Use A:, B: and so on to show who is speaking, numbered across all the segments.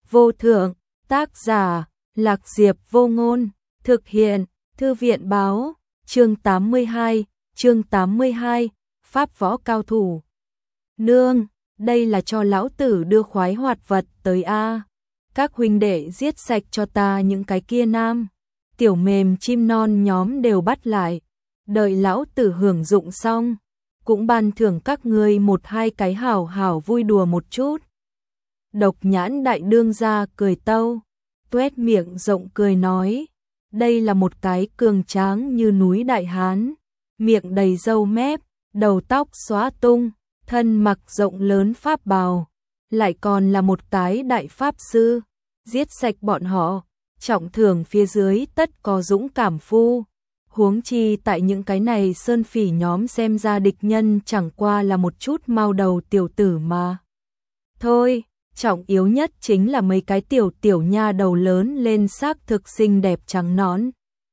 A: vô thượng, tác giả, Lạc Diệp Vô Ngôn, thực hiện, Thư viện báo, chương 82, Pháp võ cao thủ. Nương, đây là cho lão tử đưa khoái hoạt vật tới a. Các huynh đệ giết sạch cho ta những cái kia nam. Tiểu mềm chim non nhóm đều bắt lại, đợi lão tử hưởng dụng xong, cũng ban thưởng các ngươi một hai cái hảo hảo vui đùa một chút. Độc Nhãn đại đương gia cười tâu, tuét miệng rộng cười nói, đây là một cái cường tráng như núi đại hán, miệng đầy râu mép, đầu tóc xóa tung, thân mặc rộng lớn pháp bào, lại còn là một cái đại pháp sư, giết sạch bọn họ, trọng thưởng phía dưới tất có dũng cảm phu. Huống chi tại những cái này sơn phỉ nhóm xem ra địch nhân chẳng qua là một chút mau đầu tiểu tử mà. Thôi, trọng yếu nhất chính là mấy cái tiểu nha đầu lớn lên xác thực xinh đẹp trắng nõn.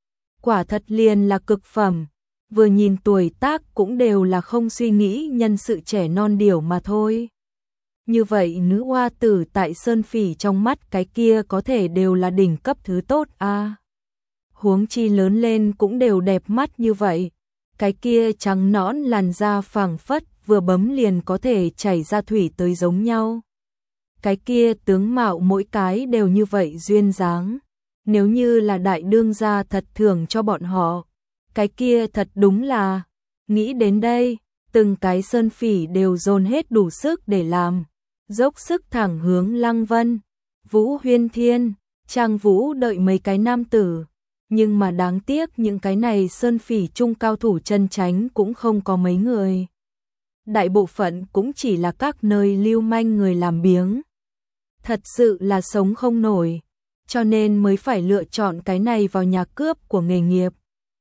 A: Quả thật liền là cực phẩm, vừa nhìn tuổi tác cũng đều là không suy nghĩ nhân sự trẻ non điểu mà thôi. Như vậy nữ oa tử tại sơn phỉ trong mắt cái kia có thể đều là đỉnh cấp thứ tốt a. Huống chi lớn lên cũng đều đẹp mắt như vậy, cái kia trắng nõn làn da phẳng phất vừa bấm liền có thể chảy ra thủy tới giống nhau. Cái kia tướng mạo mỗi cái đều như vậy duyên dáng, nếu như là đại đương gia thật thưởng cho bọn họ, cái kia thật đúng là, nghĩ đến đây, từng cái sơn phỉ đều dồn hết đủ sức để làm, dốc sức thẳng hướng Lăng Vân, Vũ Huyên Thiên, Trang Vũ đợi mấy cái nam tử. Nhưng mà đáng tiếc những cái này sơn phỉ trung cao thủ chân chánh cũng không có mấy người. Đại bộ phận cũng chỉ là các nơi lưu manh người làm biếng. Thật sự là sống không nổi, cho nên mới phải lựa chọn cái này vào nhà cướp của nghề nghiệp.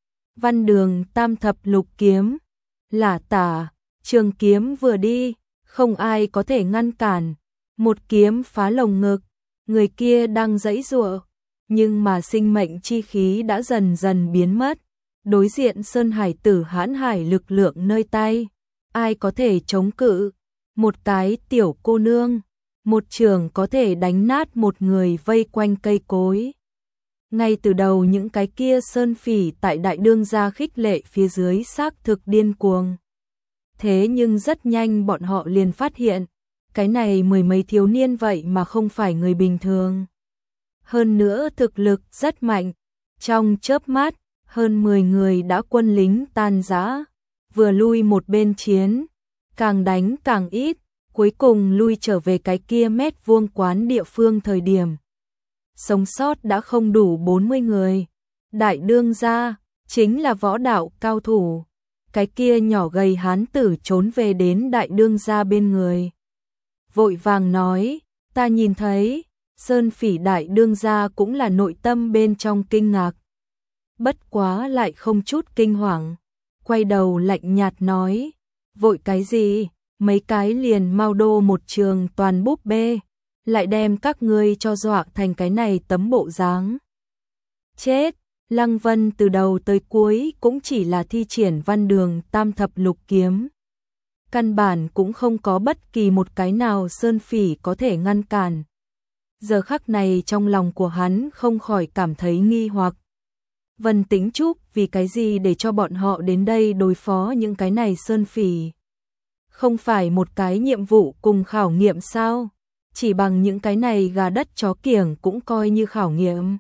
A: Văn Đường tam thập lục kiếm, lả tả, trường kiếm vừa đi, không ai có thể ngăn cản. Một kiếm phá lồng ngực, người kia đang giãy giụa. Nhưng mà sinh mệnh chi khí đã dần dần biến mất, đối diện Sơn Hải tử hãn hải lực lượng nơi tay, ai có thể chống cự, một cái tiểu cô nương, một trường có thể đánh nát một người vây quanh cây cối. Ngay từ đầu những cái kia sơn phỉ tại đại đương gia khích lệ phía dưới xác thực điên cuồng. Thế nhưng rất nhanh bọn họ liền phát hiện, cái này mười mấy thiếu niên vậy mà không phải người bình thường. Hơn nữa thực lực rất mạnh, trong chớp mắt, hơn 10 người đã quân lính tan rã, vừa lui một bên chiến, càng đánh càng ít, cuối cùng lui trở về cái kia mét vuông quán địa phương thời điểm. Sống sót đã không đủ 40 người, đại đương gia, chính là võ đạo cao thủ, cái kia nhỏ gầy hán tử trốn về đến đại đương gia bên người. Vội vàng nói, ta nhìn thấy, sơn phỉ đại đương gia cũng là nội tâm bên trong kinh ngạc. Bất quá lại không chút kinh hoàng, quay đầu lạnh nhạt nói, vội cái gì, mấy cái liền mau đô một trường toàn búp bê, lại đem các ngươi cho dọa thành cái này tấm bộ dáng. Chết, Lăng Vân từ đầu tới cuối cũng chỉ là thi triển Văn Đường tam thập lục kiếm. Căn bản cũng không có bất kỳ một cái nào sơn phỉ có thể ngăn cản. Giờ khắc này trong lòng của hắn không khỏi cảm thấy nghi hoặc. Vân Tĩnh Trúc vì cái gì để cho bọn họ đến đây đối phó những cái này sơn phỉ? Không phải một cái nhiệm vụ cùng khảo nghiệm sao? Chỉ bằng những cái này gà đất chó kiểng cũng coi như khảo nghiệm.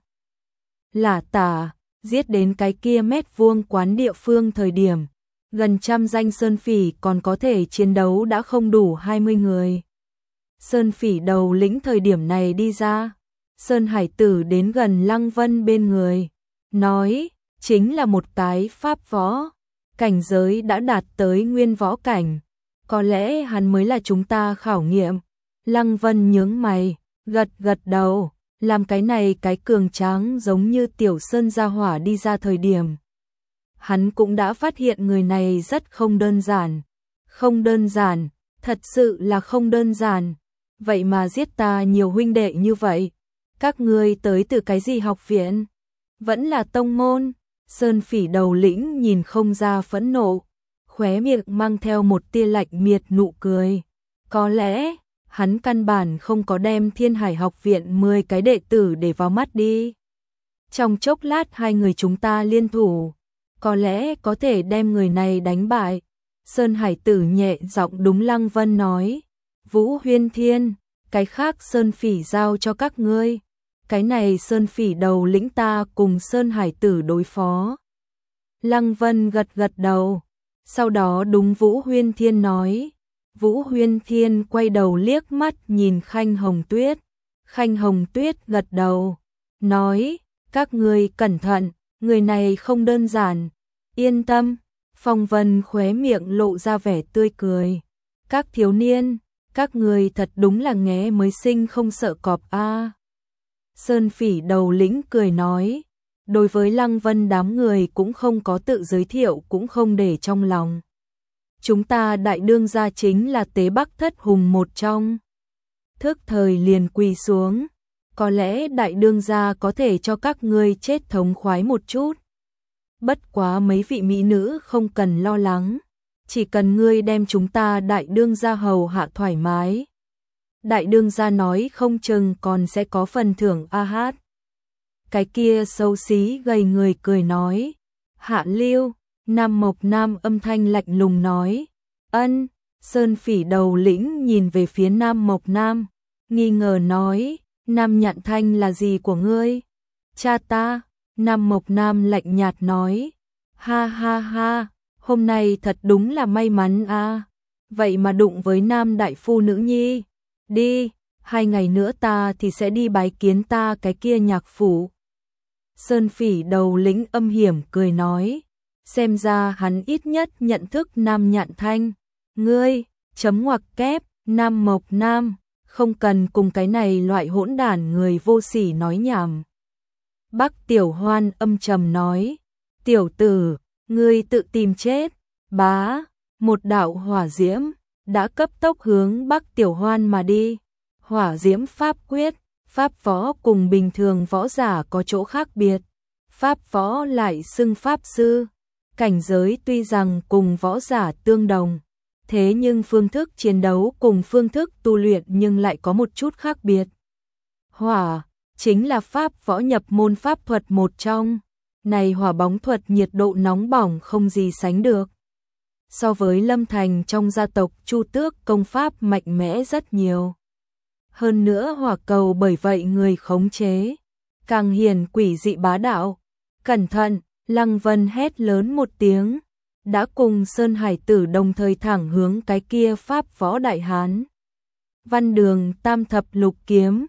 A: Lả tả, giết đến cái kia mét vuông quán địa phương thời điểm, gần trăm danh sơn phỉ còn có thể chiến đấu đã không đủ 20 người. Sơn phỉ đầu lĩnh thời điểm này đi ra, Sơn Hải tử đến gần Lăng Vân bên người, nói, chính là một cái pháp võ, cảnh giới đã đạt tới nguyên võ cảnh, có lẽ hắn mới là chúng ta khảo nghiệm. Lăng Vân nhướng mày, gật gật đầu, làm cái này cái cường tráng giống như tiểu sơn gia hỏa đi ra thời điểm. Hắn cũng đã phát hiện người này rất không đơn giản. Không đơn giản, thật sự là không đơn giản. Vậy mà giết ta nhiều huynh đệ như vậy. Các ngươi tới từ cái gì học viện? Vẫn là tông môn. Sơn phỉ đầu lĩnh nhìn không ra phẫn nộ, khóe miệng mang theo một tia lạnh miệt nụ cười. Có lẽ, hắn căn bản không có đem Thiên Hải học viện 10 cái đệ tử để vào mắt đi. Trong chốc lát hai người chúng ta liên thủ, có lẽ có thể đem người này đánh bại. Sơn Hải tử nhẹ giọng đúng Lăng Vân nói, Vũ Huyên Thiên, cái khác Sơn Phỉ giao cho các ngươi. Cái này Sơn Phỉ đầu lĩnh ta cùng Sơn Hải tử đối phó. Lăng Vân gật gật đầu, sau đó đúng Vũ Huyên Thiên nói. Vũ Huyên Thiên quay đầu liếc mắt nhìn Khanh Hồng Tuyết. Khanh Hồng Tuyết gật đầu, nói, các ngươi cẩn thận, người này không đơn giản. Yên tâm. Phong Vân khóe miệng lộ ra vẻ tươi cười. Các thiếu niên, các người thật đúng là nghé mới sinh không sợ cọp a. Sơn Phỉ đầu lĩnh cười nói, đối với Lăng Vân đám người cũng không có tự giới thiệu, cũng không để trong lòng. Chúng ta đại đương gia chính là Tế Bắc Thất Hùng một trong. Thức thời liền quỳ xuống, có lẽ đại đương gia có thể cho các ngươi chết thống khoái một chút. Bất quá mấy vị mỹ nữ không cần lo lắng, chỉ cần ngươi đem chúng ta đại đương gia hầu hạ thoải mái. Đại đương gia nói không chừng còn sẽ có phần thưởng a hát. Cái kia xấu xí gầy người cười nói, Hạ Lưu. Nam Mộc Nam âm thanh lạnh lùng nói, ân. Sơn Phỉ đầu lĩnh nhìn về phía Nam Mộc Nam, nghi ngờ nói, Nam Nhạn Thanh là gì của ngươi? Cha ta. Nam Mộc Nam lạnh nhạt nói, ha ha ha, hôm nay thật đúng là may mắn a. Vậy mà đụng với Nam đại phu nữ nhi. Đi, 2 ngày nữa ta thì sẽ đi bái kiến ta cái kia nhạc phủ. Sơn Phỉ đầu lĩnh âm hiểm cười nói, xem ra hắn ít nhất nhận thức Nam Nhạn Thanh. Ngươi, chấm ngoặc kép, Nam Mộc Nam, không cần cùng cái này loại hỗn đản người vô sỉ nói nhảm. Bắc Tiểu Hoan âm trầm nói, tiểu tử, ngươi tự tìm chết. Bá, một đạo hỏa diễm đã cấp tốc hướng Bắc Tiểu Hoan mà đi. Hỏa diễm pháp quyết, pháp võ cùng bình thường võ giả có chỗ khác biệt. Pháp võ lại xưng pháp sư, cảnh giới tuy rằng cùng võ giả tương đồng, thế nhưng phương thức chiến đấu cùng phương thức tu luyện nhưng lại có một chút khác biệt. Hỏa chính là pháp võ nhập môn pháp thuật một trong, này hỏa bóng thuật nhiệt độ nóng bỏng không gì sánh được. So với Lâm Thành trong gia tộc Chu Tước công pháp mạnh mẽ rất nhiều. Hơn nữa hỏa cầu bởi vậy người khống chế càng hiền quỷ dị bá đạo. Cẩn thận, Lăng Vân hét lớn một tiếng, đã cùng Sơn Hải tử đồng thời thẳng hướng cái kia pháp võ đại hán. Văn Đường tam thập lục kiếm,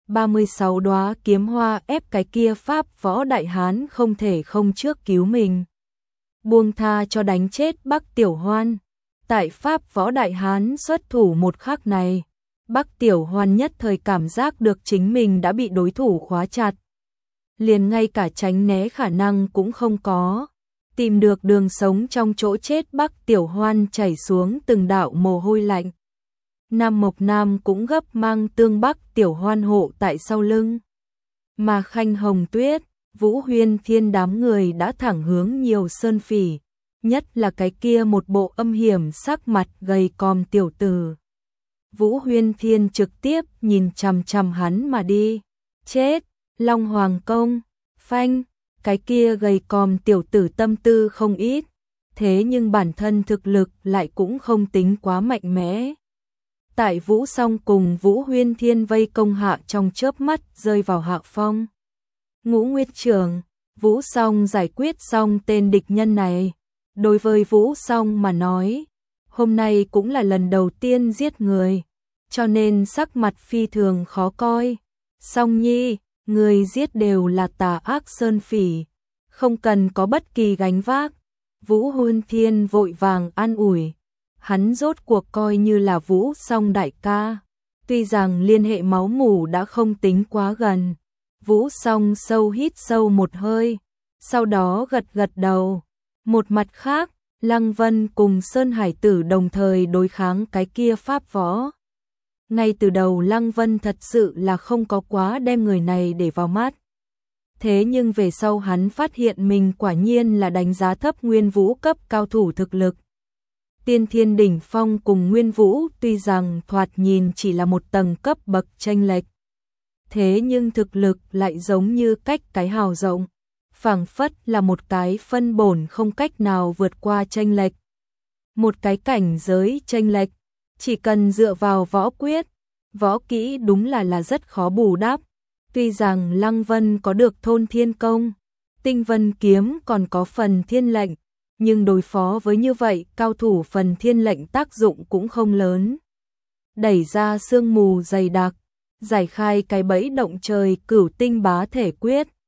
A: 36 đóa kiếm hoa ép cái kia pháp võ đại hán không thể không trước cứu mình. Buông tha cho đánh chết Bắc Tiểu Hoan. Tại pháp võ đại hán xuất thủ một khắc này, Bắc Tiểu Hoan nhất thời cảm giác được chính mình đã bị đối thủ khóa chặt. Liền ngay cả tránh né khả năng cũng không có. Tìm được đường sống trong chỗ chết, Bắc Tiểu Hoan chảy xuống từng đạo mồ hôi lạnh. Nam Mộc Nam cũng gấp mang tương Bắc Tiểu Hoan hộ tại sau lưng. Mà Khanh Hồng Tuyết, Vũ Huyên Thiên đám người đã thẳng hướng nhiều Sơn Phỉ, nhất là cái kia một bộ âm hiểm sắc mặt gầy còm tiểu tử. Vũ Huyên Thiên trực tiếp nhìn chằm chằm hắn mà đi. Chết, Long Hoàng Công, phanh, cái kia gầy còm tiểu tử tâm tư không ít, thế nhưng bản thân thực lực lại cũng không tính quá mạnh mẽ. Tại Vũ Song cùng Vũ Huyên Thiên vây công hạ trong chớp mắt rơi vào hạ phong. Ngũ Nguyệt Trường, Vũ Song giải quyết xong tên địch nhân này. Đối với Vũ Song mà nói, hôm nay cũng là lần đầu tiên giết người, cho nên sắc mặt phi thường khó coi. Song nhi, người giết đều là tà ác Sơn Phỉ, không cần có bất kỳ gánh vác. Vũ Huyên Thiên vội vàng an ủi, hắn rốt cuộc coi như là Vũ Song đại ca, tuy rằng liên hệ máu mủ đã không tính quá gần. Vũ Song sâu hít sâu một hơi, sau đó gật gật đầu. Một mặt khác, Lăng Vân cùng Sơn Hải tử đồng thời đối kháng cái kia pháp võ. Ngay từ đầu Lăng Vân thật sự là không có quá đem người này để vào mắt. Thế nhưng về sau hắn phát hiện mình quả nhiên là đánh giá thấp Nguyên Vũ cấp cao thủ thực lực. Tiên Thiên đỉnh phong cùng Nguyên Vũ tuy rằng thoạt nhìn chỉ là một tầng cấp bậc chênh lệch, thế nhưng thực lực lại giống như cách cái hào rộng, phảng phất là một cái phân bổn không cách nào vượt qua chênh lệch. Một cái cảnh giới chênh lệch, chỉ cần dựa vào võ quyết, võ kỹ đúng là rất khó bù đắp. Tuy rằng Lăng Vân có được Thôn Thiên Công, Tinh Vân Kiếm còn có phần thiên lệnh, nhưng đối phó với như vậy cao thủ phần thiên lệnh tác dụng cũng không lớn. Đẩy ra sương mù dày đặc, giải khai cái bẫy động trời Cửu Tinh Bá Thể Quyết,